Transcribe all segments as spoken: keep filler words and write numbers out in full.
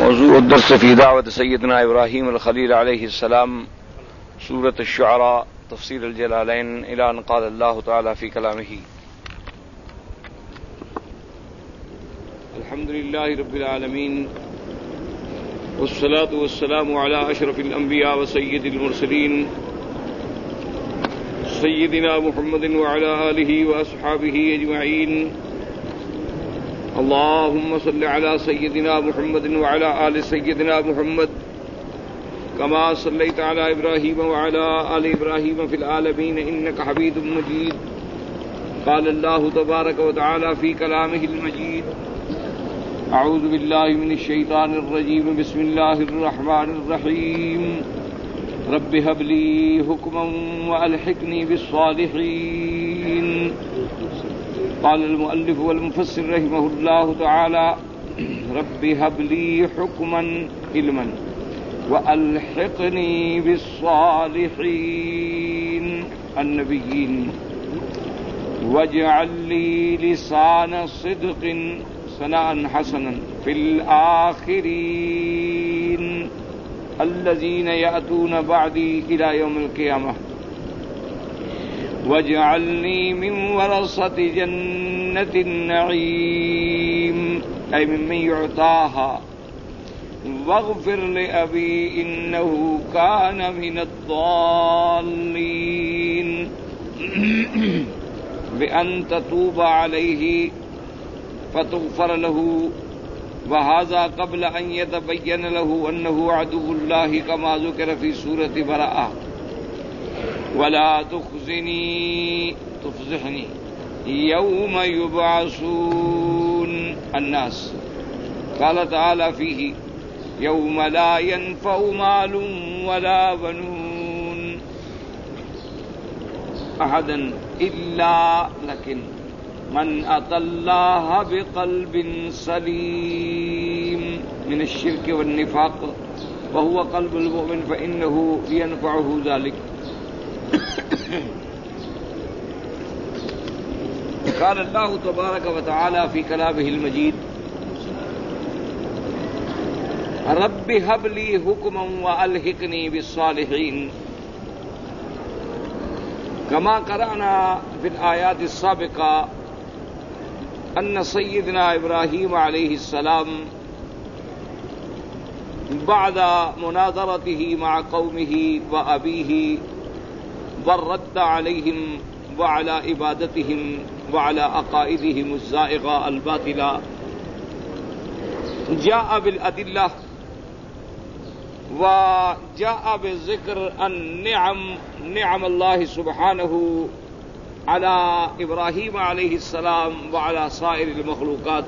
موضوع الدرس في دعوة سيدنا إبراهيم الخليل عليه السلام سورة الشعراء تفسير الجلالين إلى أن قال الله تعالى في كلامه: الحمد لله رب العالمين والصلاة والسلام على أشرف الأنبياء وسيد المرسلين سيدنا محمد وعلى آله وأصحابه أجمعين. اللهم صل على سيدنا محمد وعلى آل سيدنا محمد كما صليت على إبراهيم وعلى آل إبراهيم في العالمين إنك حميد مجيد. قال الله تبارك وتعالى في كلامه المجيد: أعوذ بالله من الشيطان الرجيم بسم الله الرحمن الرحيم رب هب لي حكما وألحقني بالصالحين. قال المؤلف والمفسر رحمه الله تعالى: رب هب لي حكما علما وألحقني بالصالحين النبيين واجعل لي لسان صدق ثناء حسنا في الآخرين الذين يأتون بعدي إلى يوم القيامة واجعلني من ورثة جنة النعيم أي ممن يعطاها واغفر لأبي إنه كان من الضالين بأن تتوب عليه فتغفر له وهذا قبل أن يتبين له أنه عدو الله كما ذكر في سورة براءة. ولا تخزني تفضحني يوم يبعثون الناس. قال تعالى فيه: يوم لا ينفع مال ولا بنون أحدا إلا لكن من أتى الله بقلب سليم من الشرك والنفاق وهو قلب المؤمن فإنه ينفعه ذلك. قال الله تبارك وتعالى في كلامه المجيد: رب هب لي حكما وألحقني بالصالحين. كما قرأنا في الآيات السابقة أن سيدنا إبراهيم عليه السلام بعد مناظرته مع قومه وأبيه والرد عليهم وعلى عبادتهم وعلى عقائدهم الزائغة الباطلة جاء بالأدلة وجاء بذكر النعم نعم الله سبحانه على إبراهيم عليه السلام وعلى سائر المخلوقات.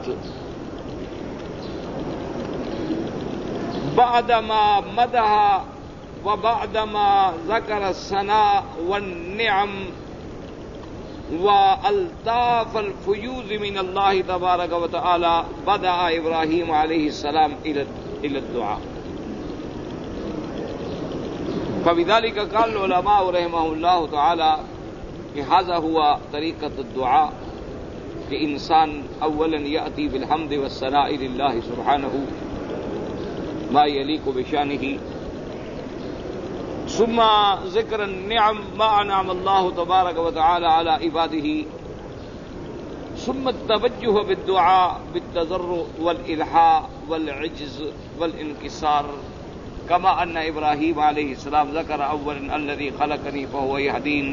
بعدما مدح وبعدما ذكر الثناء والنعم والطاف الفيوز من الله تبارك وتعالى بدأ إبراهيم عليه السلام إلى الدعاء. فبذلك قال العلماء رحمهم الله تعالى هذا هو طریقۃ الدعاء کہ انسان اولا یأتی بالحمد والثناء للہ سبحانہ ما یلیق بشانہ ثم ذکر النعم ما انعم اللہ تبارک وتعالی علی عبادہ ثم التوجہ بالدعاء بالتضرع والإلحاح والعجز والانکسار كما ان ابراہیم علیہ السلام ذکر اولا الذی خلقنی فهو یہدین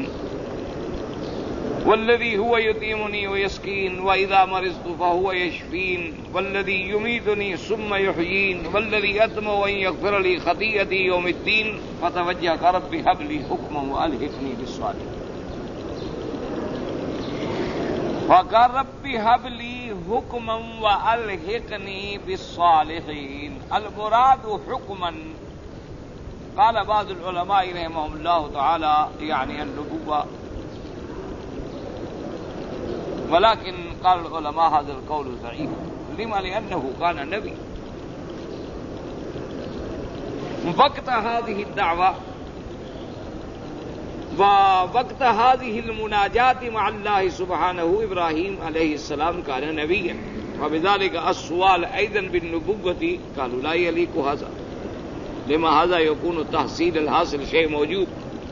والذي هو يطعمني ويسقين وإذا مرضت فهو يشفين والذي يميتني ثم يحيين والذي أطمع أن يغفر لي خطيئتي يوم الدين فتوجه رب هب لي حكما وألحقني بالصالحين. فقال رب هب لي حكما وألحقني بالصالحين. المراد حكما قال بعض العلماء رحمهم الله تعالى يعني النبوة، ولكن قال العلماء هذا القول ضعيف. لما؟ لأنه كان نبي. وقت هذه الدعوة ووقت هذه المناجات مع الله سبحانه إبراهيم عليه السلام كان نبيا. فبذلك السؤال أيضا بالنبوة قالوا لا يليق هذا لما هذا يكون تحصيل الحاصل شيء موجود.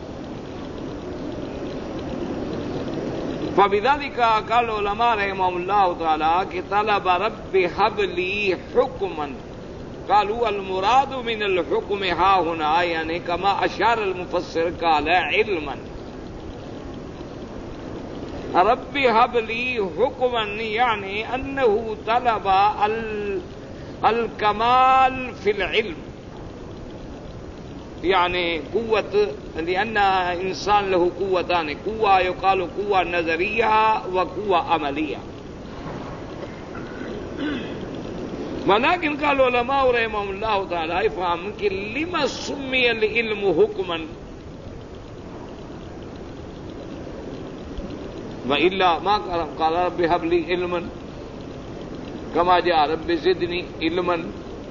فبذلك قال علماء رحمهم الله تعالى کہ طلب رب هب لي حكما قالوا المراد من الحكم ها هنا يعني كما أشار المفسر قال علما. رب هب لي حكما يعني أنه طلب الكمال في العلم يعني قوة، لأن إنسان له قوتان، قوة يقال قوة نظرية وقوة عملية. ولكن قال علماء رحمهم الله تعالى افهم کہ لما سمي العلم حكما وإلا ما قال رب هب لي علما كما جاء رب زدني علما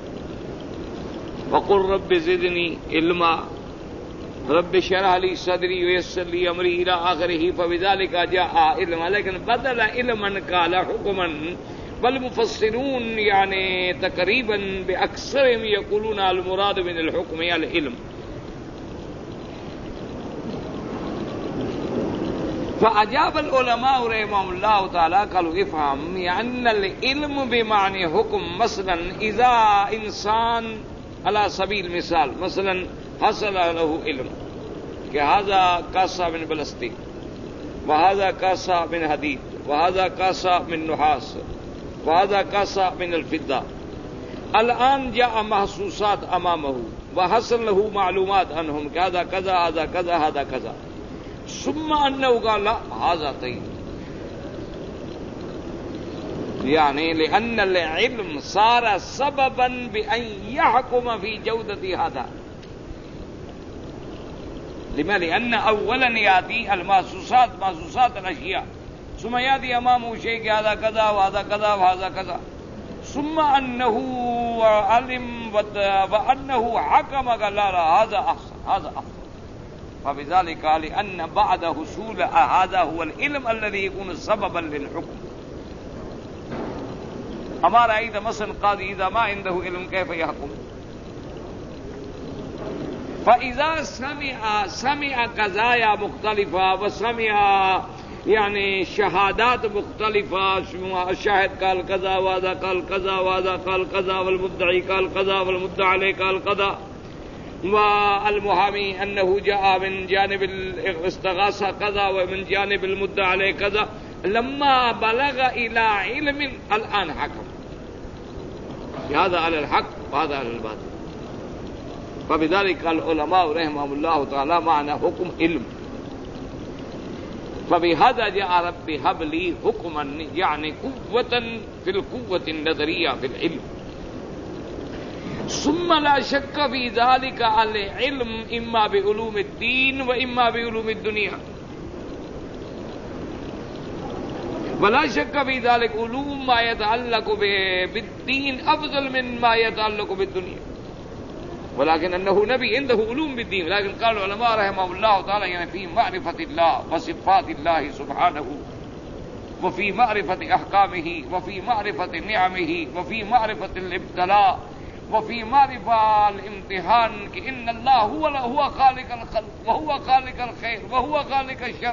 وقل رب زدني علما رب اشرح لي صدري ويسر لي امري الى اخره فبذلك جاء علما. لیکن بدل علما قال حكما، بل مفسرون يعني تقريبا باكثرهم يقولون المراد من الحكم العلم. فأجاب العلماء رحمهم الله تعالى قالوا افهم أن العلم بمعنى حكم. مثلا إذا إنسان على سبيل المثال مثلا حصل له علم کہ هذا كاسة من بلاستيك وهذا كاسة من حديد وهذا كاسة من نحاس وهذا كاسة من الفضة. الآن جاء محسوسات أمامه وحصل له معلومات عنهم کہ هذا كذا هذا كذا هذا كذا، ثم أنه قال لا هذا طيب، يعني لأن العلم صار سببا بأن يحكم في جودة هذا. لما؟ لأن أولا يأتي المحسوسات محسوسات الأشياء، ثم يأتي أمامه شيء هذا كذا وهذا كذا وهذا كذا، ثم أنه علم وأنه حكم قال لا لا هذا أحسن هذا أحسن. فبذلك قال أن بعد حصول هذا هو العلم الذي يكون سببا للحكم. أما رأيت مثلا قاضي إذا ما عنده علم كيف يحكم؟ فإذا سمع سمع قضايا مختلفة وسمع يعني شهادات مختلفة، الشاهد قال كذا وهذا قال كذا وهذا قال كذا والمدعي قال كذا والمدعى عليه قال كذا، والمحامي أنه جاء من جانب الاستغاثة كذا ومن جانب المدعى عليه كذا، لما بلغ إلى علم الآن حكم هذا على الحق وهذا على الباطل. فبذلك العلماء رحمهم الله تعالى معنى حكم علم. فبهذا جاء ربي هب لي حكما يعني قوة في القوة النظرية في العلم. ثم لا شك في ذلك العلم إما بعلوم الدين وإما بعلوم الدنيا، ولا شك في ذلك علوم ما يتعلق بالدين أفضل من ما يتعلق بالدنيا، ولكن أنه نبي عنده علوم بالدين. ولكن قال العلماء رحمه الله تعالى يعني في معرفة الله وصفات الله سبحانه وفي معرفة أحكامه وفي معرفة نعمه وفي معرفة الابتلاء وفي معرفة الامتحان کہ ان اللہ هو هو خالق الخلق وهو خالق الخير وهو خالق الشر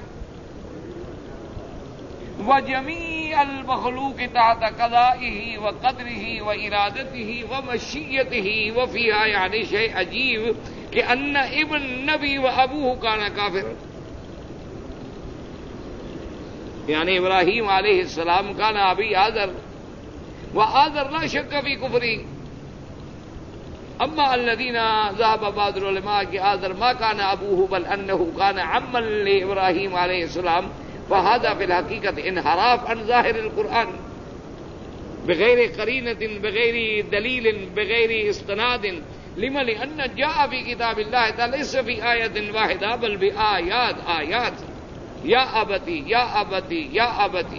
وجميع المخلوق تحت قضائه وقدره وإرادته ومشيئته. وفيها يعني شيء عجيب کہ ان ابن نبی وابوه كان كافر، يعني ابراہیم علیہ السلام كان ابی آذر وآذر لا شك في كفره. اما الذين ذهب بعض العلماء کہ آذر ما كان ابوه بل انه كان عما لابراہیم علیہ السلام، فهذا في الحقيقة انحراف عن ظاهر القرآن بغير قرينة بغير دليل بغير استناد. لما؟ لأن جاء في كتاب الله تعالى ليس في آية واحدة بل بآيات آيات. يا أبتي يا أبتي يا أبتي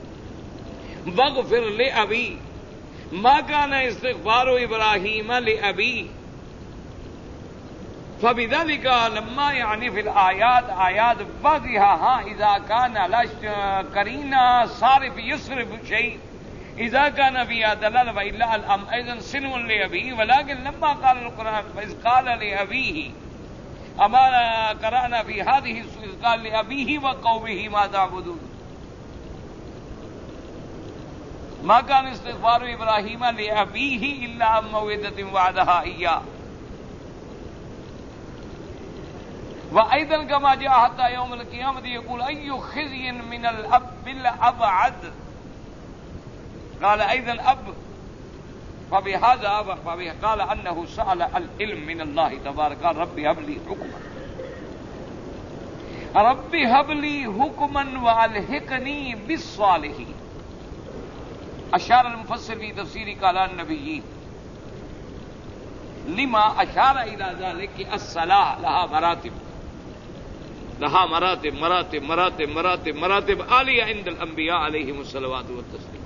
واغفر لأبي ما كان استغفار إبراهيم لأبي. فبذلك لما يعني في الآيات آيات واضحة إذا كان لا قرينة صارف يصرف شيء اذا كان فيها دلالة وإلا الأمر أيضا سن لأبيه، ولكن لما قال القرآن فإذ قال لأبيه أما قرأنا في هذه إذ قال لأبيه وقومه ما تعبدون، ما كان استغفار إبراهيم لأبيه إلا عن موعدة وعدها إياه. وأيضا كما جاء حتى يوم القيامة يقول أي خزي من الأب بالأبعد، قال أيضا أب، فبهذا قال أنه سأل العلم من الله تبارك، قال ربي هب لي حكما، ربي هب لي حكما وألحقني بالصالحين. أشار المفسر في تفسير قال النبيين لما أشار إلى ذلك الصلاة لها مراتب، لها مراتب مراتب مراتب مراتب مراتب عالية عند الأنبياء عليهم الصلوات والتسليم.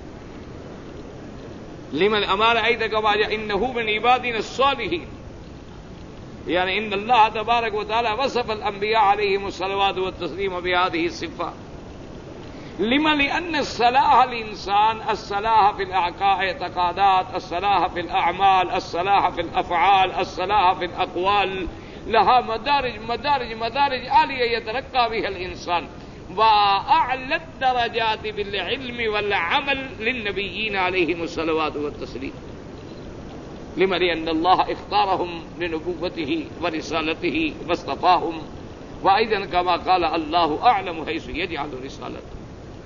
لمن أمر أيضا كما جاء إنه من عبادنا الصالحين، يعني إن الله تبارك وتعالى وصف الأنبياء عليهم الصلوات والتسليم بهذه الصفات. لما لأن الصلاح الإنسان، الصلاح في الاعتقادات، الصلاح في الأعمال، الصلاح في الأفعال، الصلاح في الأقوال، لها مدارج مدارج مدارج عالية يترقى بها الإنسان. وأعلى الدرجات بالعلم والعمل للنبيين عليهم الصلوات والتسليم. لما لأن الله اختارهم لنبوته ورسالته واصطفاهم، وأيضا كما قال الله أعلم حيث يجعل رسالته.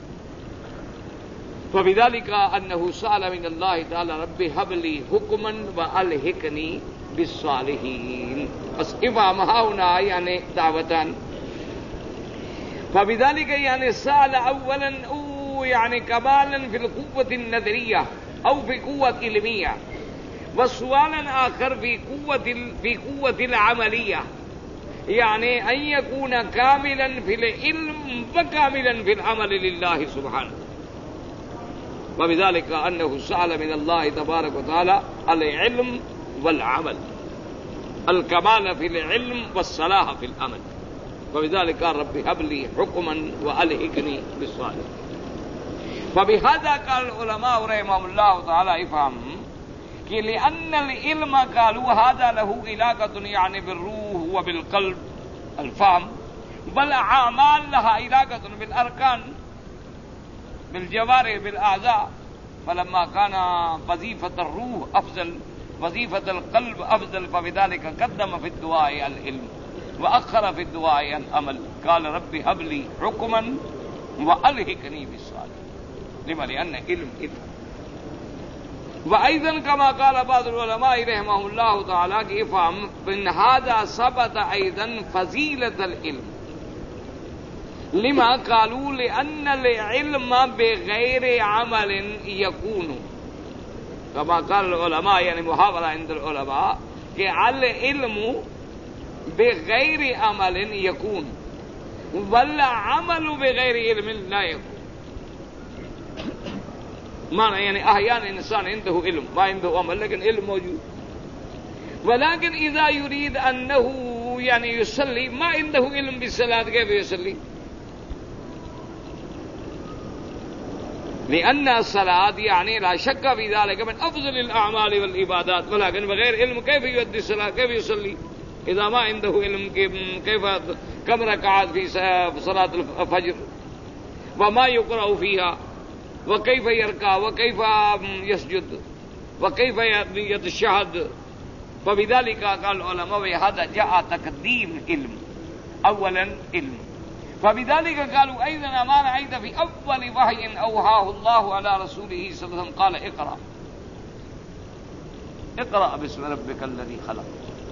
فبذلك أنه سأل من الله تعالى ربي هب لي حكما وألحقني بالصالحين. إفهامها هنا يعني دعوتان. فبذلك يعني سأل أولا أو يعني كمالا في القوة النظرية أو في قوة علمية، وسؤالا آخر في قوة في قوة العملية، يعني أن يكون كاملا في العلم وكاملا في العمل لله سبحانه. وبذلك أنه سأل من الله تبارك وتعالى العلم والعمل، الكمال في العلم والصلاح في العمل. وبذلك قال ربي هب لي حكما وألحقني بالصالحين. فبهذا قال العلماء رحمهم الله تعالى افهم کہ لأن العلم قالوا هذا له علاقة يعني بالروح وبالقلب الفهم، والأعمال لها علاقة بالأركان بالجوارح بالأعضاء. فلما كان وظيفة الروح أفضل وظيفة القلب أفضل، فبذلك قدم في الدعاء العلم وأخر في الدعاء العمل. قال ربي هب لي حكما وألحقني بالصالحين. لما لأن علم علم. وأيضا كما قال بعض العلماء رحمه الله تعالى کہ افهم من هذا ثبت أيضا فضيلة العلم. لما قالوا لأن العلم بغير عمل يكون، كما قال العلماء يعني محاورة عند العلماء کہ العلم بغير عمل يكون والعمل بغير علم لا يكون. معنى يعني أحيانا إنسان عنده علم ما عنده عمل لكن علم موجود، ولكن إذا يريد أنه يعني يصلي ما عنده علم بالصلاة كيف يصلي؟ لأن الصلاة يعني لا شك في ذلك من أفضل الأعمال والعبادات، ولكن بغير علم كيف يؤدي الصلاة كيف يصلي إذا ما عنده علم؟ كيف كم ركعات في صلاة الفجر وما يقرأ فيها وكيف يركع وكيف يسجد وكيف يتشهد. فبذلك قال العلماء هذا جاء تقديم علم أولا علم. فبذلك قالوا أيضا أمانة أيضا في أول وحي أوحاه الله على رسوله صلى الله عليه وسلم قال اقرأ اقرأ باسم ربك الذي خلق.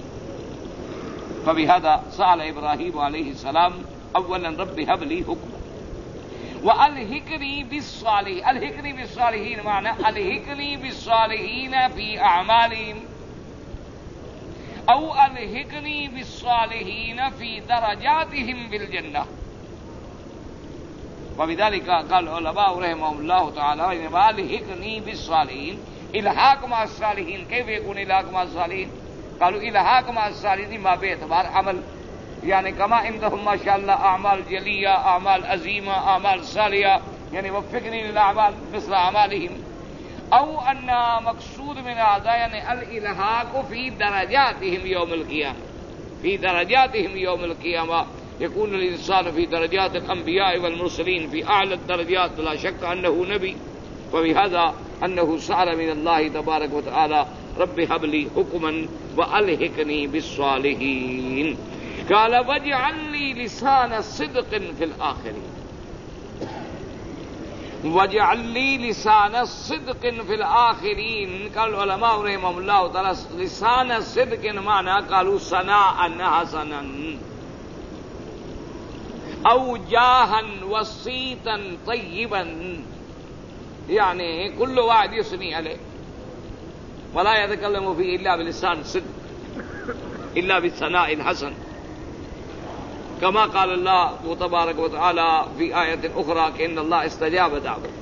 فبهذا سأل إبراهيم عليه السلام أولا ربي هب لي حكما وألحقني بالصالحين. ألحقني بالصالحين معنى ألحقني بالصالحين في أعمالهم أو ألحقني بالصالحين في درجاتهم بالجنة. وبذلك قال العلماء رحمهم الله تعالى ألحقني بالصالحين. الحاق مع الصالحين كيف يكون الحاق مع الصالحين؟ قالوا الحاق مع الصالحين ما باعتبار عمل، يعني كما عندهم ما شاء الله أعمال جلية أعمال عظيمة أعمال صالحة، يعني وفقني للأعمال مثل أعمالهم. او ان مقصود من هذا یعنی الالحاق فی درجاتهم یوم القیامہ، فی درجاتهم یوم القیامہ يكون الانسان في درجات الانبیاء والمرسلین في اعلى الدرجات لا شك انه نبی، وبهذا انه سأل من الله تبارك وتعالى رب هب لي حكما والحقني بالصالحين، قال واجعل لي لسان صدق في الاخرين، واجعل لي لسان صدق في الاخرين. قال العلماء رحمهم الله تعالى لسان صدق معنى قالوا ثناء حسنا او جاها وسيطا طيبا، يعني كل واحد يثني عليه ولا يتكلم فيه الا بلسان صدق الا بالثناء الحسن، كما قال الله تبارك وتعالى في آية أخرى کہ ان اللہ استجاب دعوت،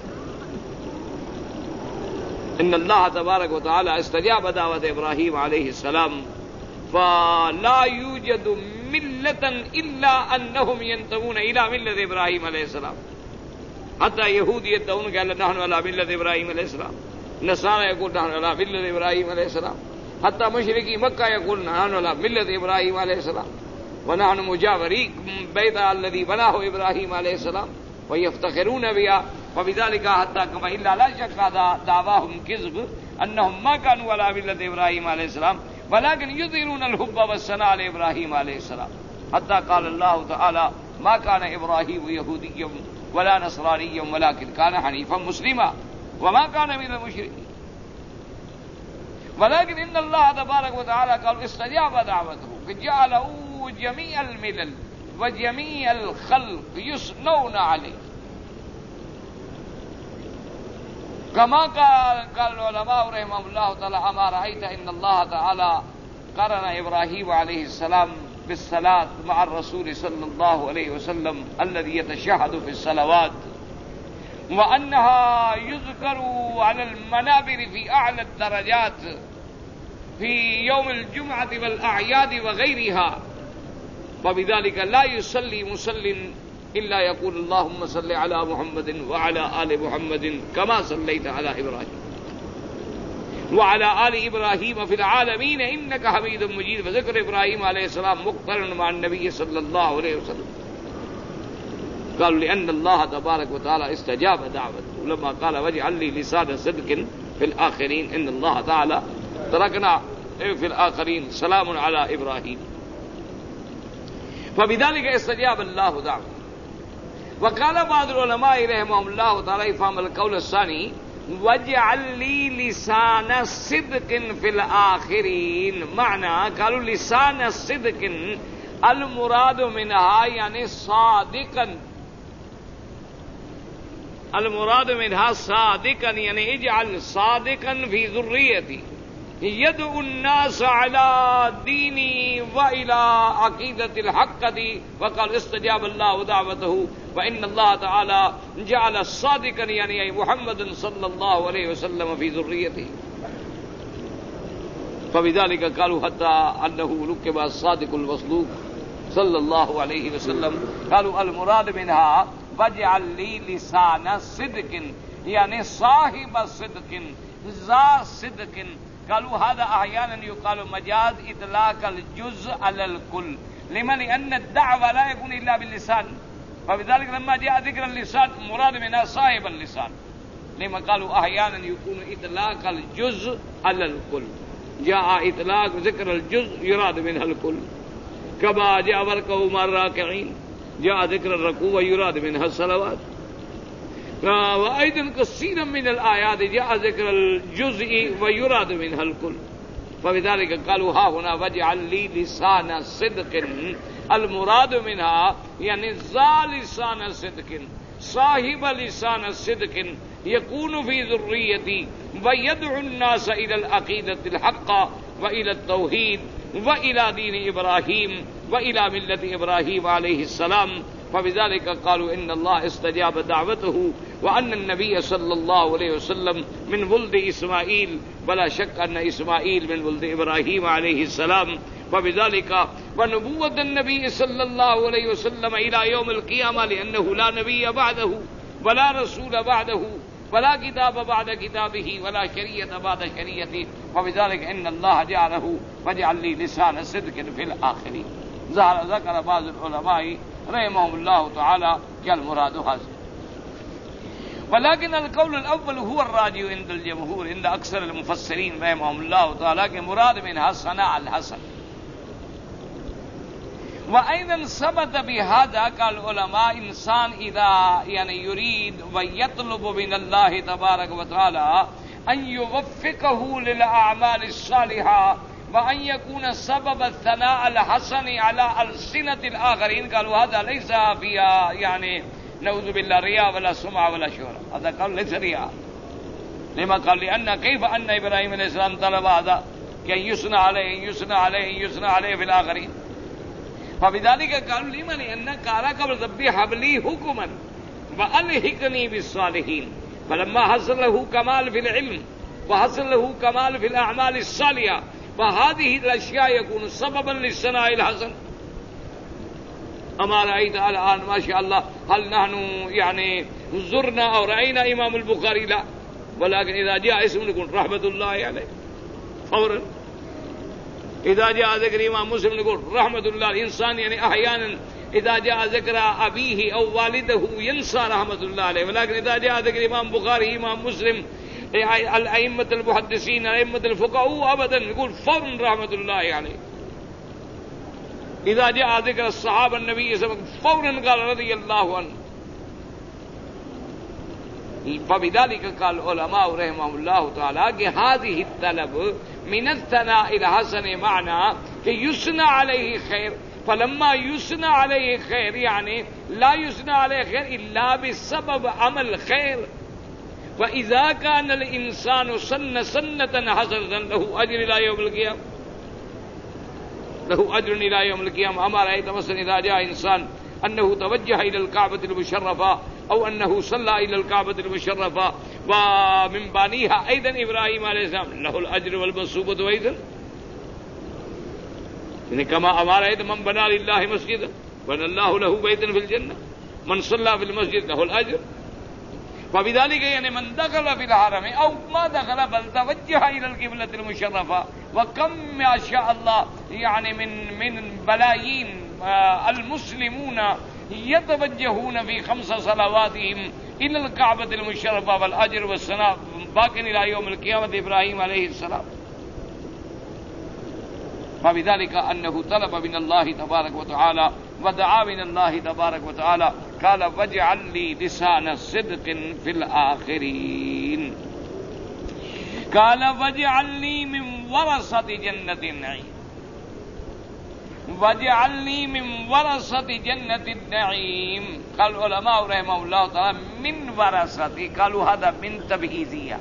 ان اللہ تبارک وتعالى استجاب دعوت ابراہیم علیہ السلام، فلا يوجد ملة إلا أنهم ينتمون إلى ملة إبراهيم عليه السلام، حتى يهود يدعون قال نحن على ملة إبراهيم عليه السلام، نصارى يقول نحن على ملة إبراهيم عليه السلام، حتى مشركي مكة يقول نحن على ملة إبراهيم عليه السلام، ونحن مجاوري بيت الذي بناه إبراهيم عليه السلام ويفتخرون بها، وبذلك حتى كما إلا لا شك هذا دعواهم كذب أنهم ما كانوا على ملة إبراهيم عليه السلام، ولكن يظهرون الحب والثناء لإبراهيم عليه السلام، حتى قال الله تعالى ما كان إبراهيم يهوديا ولا نصرانيا ولكن كان حنيفا مسلما وما كان من المشركين، ولكن إن الله تبارك وتعالى قال استجاب دعوته فجعله جميع الملل وجميع الخلق يثنون عليه، كما قال قال العلماء رحمهم الله تعالى أما رأيت إن الله تعالى قرن إبراهيم عليه السلام بالصلاة مع الرسول صلى الله عليه وسلم الذي يتشهد في الصلوات، وأنها يذكر على المنابر في أعلى الدرجات في يوم الجمعة والأعياد وغيرها، وبذلك لا يصلي مصل إلا يقول اللهم صل على محمد وعلى آل محمد كما صليت على إبراهيم وعلى آل إبراهيم في العالمين إنك حميد مجيد، فذكر إبراهيم عليه السلام مقترن مع النبي صلى الله عليه وسلم. قالوا لأن الله تبارك وتعالى استجاب دعوته لما قال واجعل لي لسان صدق في الآخرين، إن الله تعالى تركنا في الآخرين سلام على إبراهيم، فبذلك استجاب الله دعوته. وقال بعض العلماء رحمهم الله تعالى فهم القول الثاني واجعل لي لسان صدق في الآخرين، معنى قالوا لسان صدق المراد منها يعني صادقا، المراد منها صادقا يعني اجعل صادقا في ذريتي يدعو الناس على ديني وإلى عقيدة الحق دي، وقال استجاب الله دعوته، وإن الله تعالى جعل صادقا يعني محمد صلى الله عليه وسلم في ذريته، فبذلك قالوا حتى أنه لقب الصادق المصدوق صلى الله عليه وسلم، قالوا المراد منها واجعل لي لسان صدق يعني صاحب صدق ذا صدق. قالوا هذا أحيانا يقال مجاز إطلاق الجزء على الكل، لما لأن الدعوة لا يكون إلا باللسان، فبذلك لما جاء ذكر اللسان مراد منها صاحب اللسان، لما قالوا أحيانا يكون إطلاق الجزء على الكل، جاء إطلاق ذكر الجزء يراد منها الكل، كما جاء واركعوا مع الراكعين جاء ذكر الركوع ويراد منها الصلوات، وأيضا كثيرا من الآيات جاء ذكر الجزء ويراد منها الكل، فبذلك قالوا ها هنا واجعل لي لسان صدق، المراد منها يعني ذا لسان صدق صاحب لسان صدق يكون في ذريتي ويدعو الناس إلى العقيدة الحق وإلى التوحيد وإلى دين إبراهيم وإلى ملة إبراهيم عليه السلام، فبذلك قالوا إن الله استجاب دعوته، وأن النبي صلى الله عليه وسلم من ولد إسماعيل، ولا شك أن إسماعيل من ولد إبراهيم عليه السلام، وبذلك ونبوة النبي صلى الله عليه وسلم إلى يوم القيامة، لأنه لا نبي بعده ولا رسول بعده، ولا کتاب بعد کتابہ ولا شریعت بعد شریعتہ فبذلک ان اللہ جعلہ وجعل لی لسان صدق فی الآخرین. ذکر بعض العلماء رحمهم اللہ تعالی کہ المراد حاصل. ولكن القول الاول هو الراجح عند الجمهور عند اکثر المفسرین رحمهم اللہ تعالی کہ مراد منها ثناء الحسن. وأيضا ثبت بهذا قال العلماء انسان اذا يعني يريد ويطلب من الله تبارك وتعالى ان يوفقه للاعمال الصالحه وان يكون سبب الثناء الحسن على ألسنة الاخرين قالوا هذا ليس فيها يعني نعوذ بالله رياء ولا سمعة ولا شهرة. هذا قال ليس رياء. لما قال لأن كيف أن إبراهيم عليه السلام طلب هذا كي يثنى عليه يثنى عليه يثنى عليه في الآخرين. فبذلك قالوا لمن أن قال قبل ذبي حبلي حكما وألحقني بالصالحين. فلما حصل له كمال في العلم وحصل له كمال في الأعمال الصالحة فهذه الأشياء يكون سببا للثناء الحسن. أما رأيت الآن ما شاء الله هل نحن يعني زرنا أو رأينا إمام البخاري؟ لا، ولكن إذا جاء اسم نقول رحمة الله عليه فورا. إذا جاء ذكر إمام مسلم نقول رحمة الله. الإنسان يعني أحيانا إذا جاء ذكر أبيه أو والده ينسى رحمة الله عليه، ولكن إذا جاء ذكر إمام بخاري إمام مسلم الأئمة المحدثين الأئمة الفقهاء أبدا نقول فورا رحمة الله عليه. إذا جاء ذكر الصحابة النبي صلى الله عليه وسلم فورا قال رضي الله عنه. فبذلك قال العلماء رحمهم الله تعالى کہ هذه الطلب من الثناء الحسن معنى کہ يثنى عليه خير. فلما يثنى عليه خير يعني لا يثنى عليه خير إلا بسبب عمل خير. وإذا كان الإنسان سن سنة حسنة له أجر إلى يوم القيامة له أجر إلى يوم القيامة. أما رأيت مثلا إذا جاء إنسان أنه توجه إلى الكعبة المشرفة أو أنه صلى إلى الكعبة المشرفة ومن بانيها أيضا إبراهيم عليه السلام له الأجر والمثوبة أيضا. يعني كما أمر أيضا من بنى لله مسجدا بنى الله له بيتا في الجنة من صلى في المسجد له الأجر. فبذلك يعني من دخل في الحرم أو ما دخل بل توجه إلى القبلة المشرفة. وكم ما شاء الله يعني من من بلايين المسلمون يتوجهون في خمس صلواتهم إلى الكعبة المشرفة والأجر والثناء باق إلى يوم القيامة إبراهيم عليه السلام. فبذلك أنه طلب من الله تبارك وتعالى ودعا من الله تبارك وتعالى قال واجعل لي لسان صدق في الآخرين. قال واجعلني من ورثة جنة النعيم واجعلني من ورثة جنة النعيم. قال العلماء رحمه الله تعالى من ورثة قالوا هذا من تبعيضية.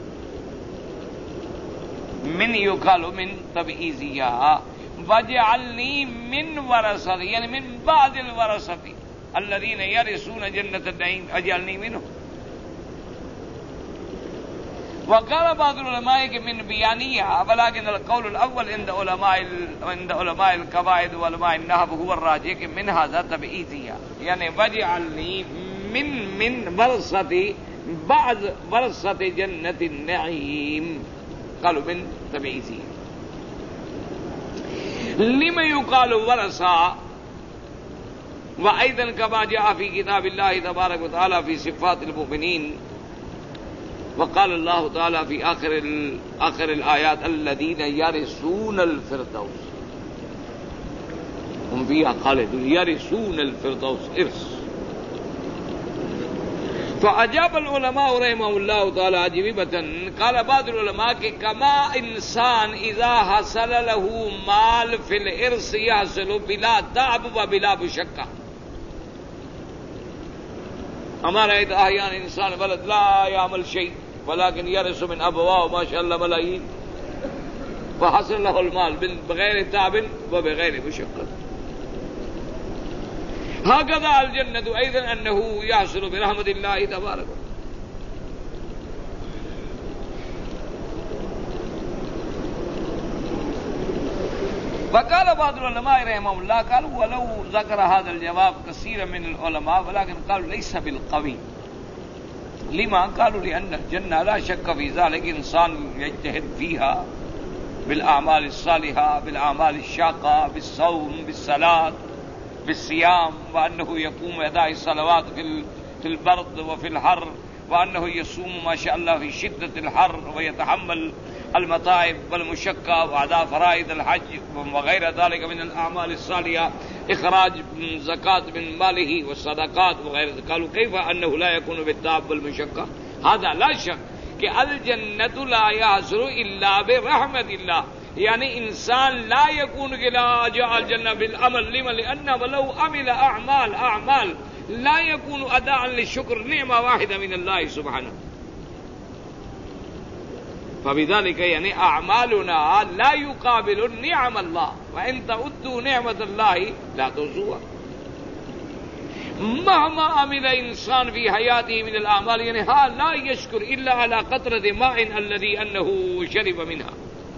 من يقال من تبعيضية. واجعلني من ورثة يعني من بعض الورثة الذين يرثون جنة النعيم اجعلني منهم. وقال بعض العلماء کہ من بیانیہ ولكن القول الاول عند علماء عند علماء القواعد وعلماء النحو هو الراجح کہ من هذا تبعیضیہ یعنی واجعلني من من ورثة بعض ورثة جنة النعيم. قالوا من تبعیضیہ. لما يقال ورثة وأيضا كما جاء في كتاب الله تبارك وتعالى في صفات المؤمنين. وقال الله تعالى في آخر آخر الآيات الذين يرثون الفردوس هم فيها خالدون يرثون الفردوس إرث. فأجاب العلماء رحمه الله تعالى أجوبة. قال بعض العلماء کہ كما إنسان إذا حصل له مال في الإرث يحصل بلا تعب وبلا مشقة. ہمارا احيانا انسان ولد لا يعمل شيء ولكن يرث من ابواه ما شاء الله ملايين فحصل له المال بغير تعب وبغير مشقة. هكذا الجنة أيضا أنه يحصل برحمة الله تبارك. وقال بعض العلماء رحمهم الله قالوا ولو ذكر هذا الجواب كثيرا من العلماء ولكن قالوا ليس بالقوي. لما قالوا لأن الجنة لا شك في ذلك إنسان يجتهد فيها بالأعمال الصالحة بالأعمال الشاقة بالصوم بالصلاة بالصيام، وأنه يقوم أداء الصلوات في البرد وفي الحر، وأنه يصوم ما شاء الله في شدة الحر ويتحمل المتاعب والمشقة وأداء فرائض الحج وغير ذلك من الأعمال الصالحة، إخراج زكاة من ماله والصدقات وغير ذلك. قالوا كيف أنه لا يكون بالتعب والمشقة؟ هذا لا شك کہ الجنت لا يحصل الا برحمة الله، يعني انسان لا يكون لا جاء الجنة بالعمل، لما لأنه ولو عمل اعمال اعمال لا يكون اداء للشكر نعمة واحدة من الله سبحانه. فبذلك يعني اعمالنا لا يقابل نعم الله، وان تعدوا نعمة الله لا تحصوها. مهما عمل انسان في حياته من الاعمال يعني ها لا يشكر الا على قطرة ماء الذي انه شرب منها،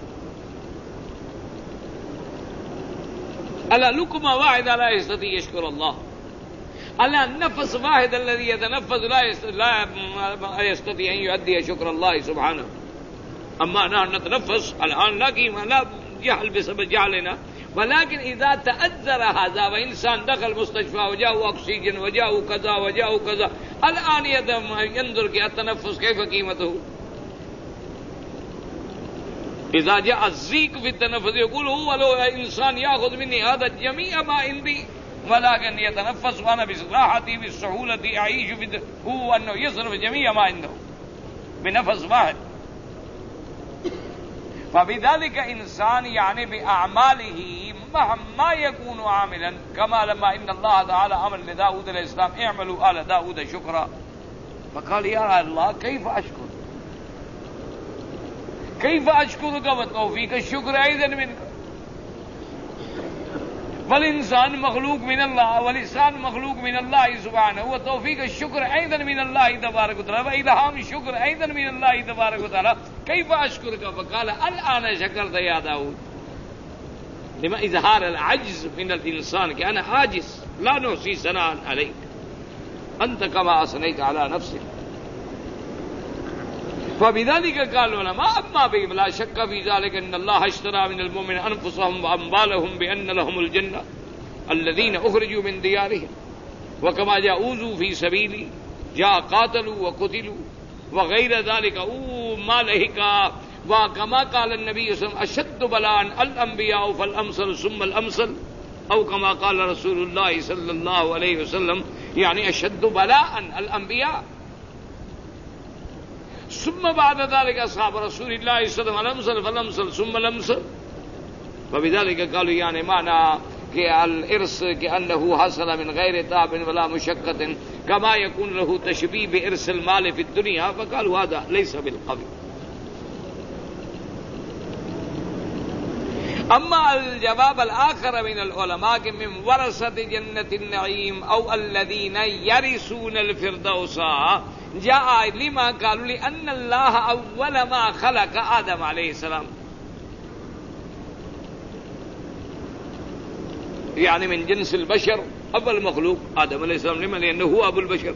على لقمة واحدة لا يستطيع يشكر الله، على نفس واحد الذي يتنفس لا لا يستطيع ان يؤدي شكر الله سبحانه. اما نحن نتنفس الان لا قيمة لا جهل بسبب جهلنا، ولكن إذا تأثر هذا وإنسان دخل مستشفى وجاءه أكسجين وجاءه كذا وجاءه كذا، الآن ينظر كي التنفس كيف قيمته. إذا جاء الزيك في التنفس يقول هو لو إنسان يأخذ مني هذا جميع ما عندي، ولكن يتنفس وأنا براحتي بالسهولة أعيش في هو أنه يصرف جميع ما عنده بنفس واحد. فبذلك إنسان يعني بأعماله مهما يكون عاملا، كما لما إن الله تعالى أمر لداود عليه السلام اعملوا آل داود شكرا، فقال يا الله كيف أشكر كيف أشكرك وتوفيق الشكر أيضا منك. والإنسان مخلوق من الله واللسان مخلوق من الله سبحانه، وتوفيق الشكر أيضا من الله تبارك وتعالى، وإلهام الشكر أيضا من الله تبارك وتعالى. كيف أشكرك؟ فقال الآن شكرت يا داود، لما إظهار العجز من الإنسان کہ أنا عاجز لا نحصي ثناء عليك أنت كما أثنيت على نفسك. فبذلك قال العلماء أما بهم لا شك في ذلك أن الله اشترى من المؤمنين أنفسهم وأموالهم بأن لهم الجنة الذين أخرجوا من ديارهم، وكما جاء أوذوا في سبيلي جاء قاتلوا وقتلوا وغير ذلك أو ما لهك. وكما قال النبي صلى الله عليه وسلم أشد بلاء الأنبياء فالأمثل ثم الأمثل، أو كما قال رسول الله صلى الله عليه وسلم يعني أشد بلاء الأنبياء ثم بعد ذلك أصحاب رسول الله صلى الله عليه وسلم الأمثل فالأمثل ثم الأمثل. فبذلك قالوا يعني معنى کہ الارث كأنه حصل من غير تعب ولا مشقة كما يكون له تشبيه بإرث المال في الدنيا، فقالوا هذا ليس بالقوي. اما الجواب الآخر من العلماء کہ من ورثة جنة النعيم او الذين يرثون الفردوس جاء لما قالوا لأن الله اول ما خلق آدم عليه السلام، يعني من جنس البشر اول مخلوق آدم عليه السلام، لما لأنه هو ابو البشر.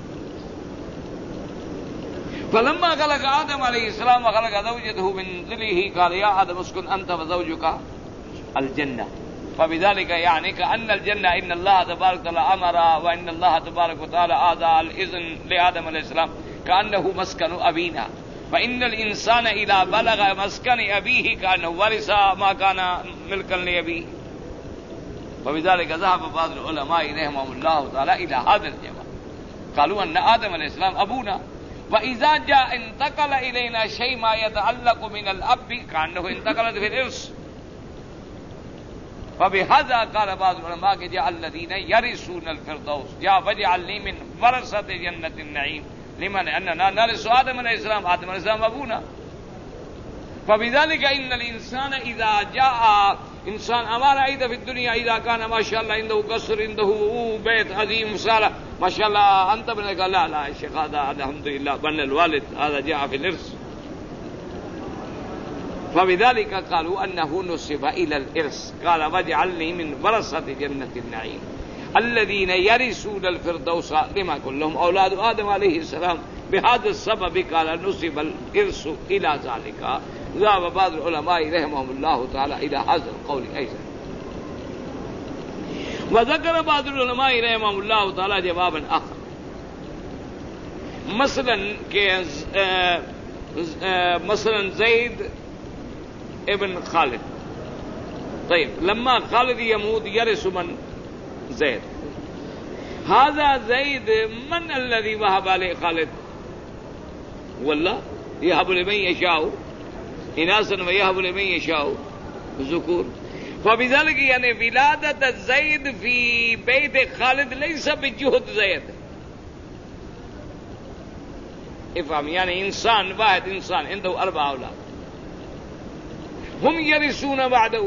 فلما خلق آدم عليه السلام وخلق زوجته من ذله قال يا آدم اسكن أنت وزوجك الجنة. فبذلك يعني كأن الجنة إن الله تبارك وتعالى أمر، وإن الله تبارك وتعالى آتى الإذن لآدم عليه السلام كأنه مسكن أبينا، فإن الإنسان إذا بلغ مسكن أبيه كأنه ورث ما كان ملكا لأبيه. وبذلك ذهب بعض العلماء رحمهم الله تعالى إلى هذا الجواب، قالوا أن آدم عليه السلام أبونا، وإذا جاء انتقل إلينا شيء ما يتعلق من الأب كأنه انتقلت في الإرث. فبهذا قال بعض العلماء کہ جاء الذين يرثون الفردوس جاء فاجعل لي من ورثة جنة النعيم، لمن أننا نرث آدم عليه السلام، آدم عليه السلام أبونا. فبذلك إن الإنسان إذا جاء انسان ہمارا اذا في الدنيا اذا كان ما شاء الله عنده قصر عنده بيت عظيم صالح ما شاء الله انت من قال لا لا الشيخ هذا الحمد لله بن الوالد هذا جاء في الارث. فبذلك قالوا انه نسب الى الارث، قال واجعلني من ورثة جنة النعيم الذين يرثون الفردوس، لما كلهم اولاد ادم عليه السلام بهذا السبب قال نسب الإرث إلى ذلك. ذهب بعض العلماء رحمهم الله تعالى إلى هذا القول أيضا. وذكر بعض العلماء رحمهم الله تعالى جوابا آخر. مثلا کہ مثلا زید ابن خالد. طيب لما خالد يموت يرث من؟ زید. هذا زید من الذي وهب عليه خالد؟ والله يهب لمن يشاء إناثا ويهب لمن يشاء ذكور. فبذلك يعني ولادة زید في بيت خالد ليس بجهد زید. افهم يعني انسان واحد انسان عنده اربع اولاد هم يرثون بعده.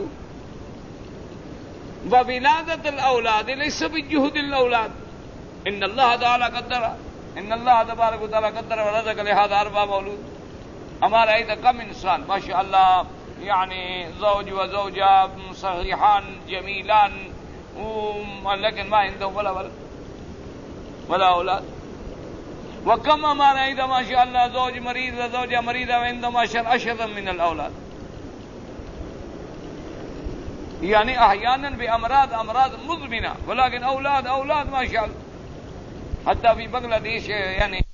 وولادة الاولاد ليس بجهد الاولاد. ان الله تعالى قدر ان الله تبارك وتعالى قدر ورزق لهذا اربع مولود. ہمارا ایک کم انسان ما شاء اللہ يعني زوج وزوجة صحيحان جميلان لیکن ما عنده ولا ولد ولا اولاد. وكم ہمارا اذا ما شاء الله زوج مريض وزوجة مريضة وعنده ما شاء الله اشد من الاولاد. يعني احيانا بامراض امراض مزمنة ولكن اولاد اولاد ما شاء الله. حتى في بنغلاديش يعني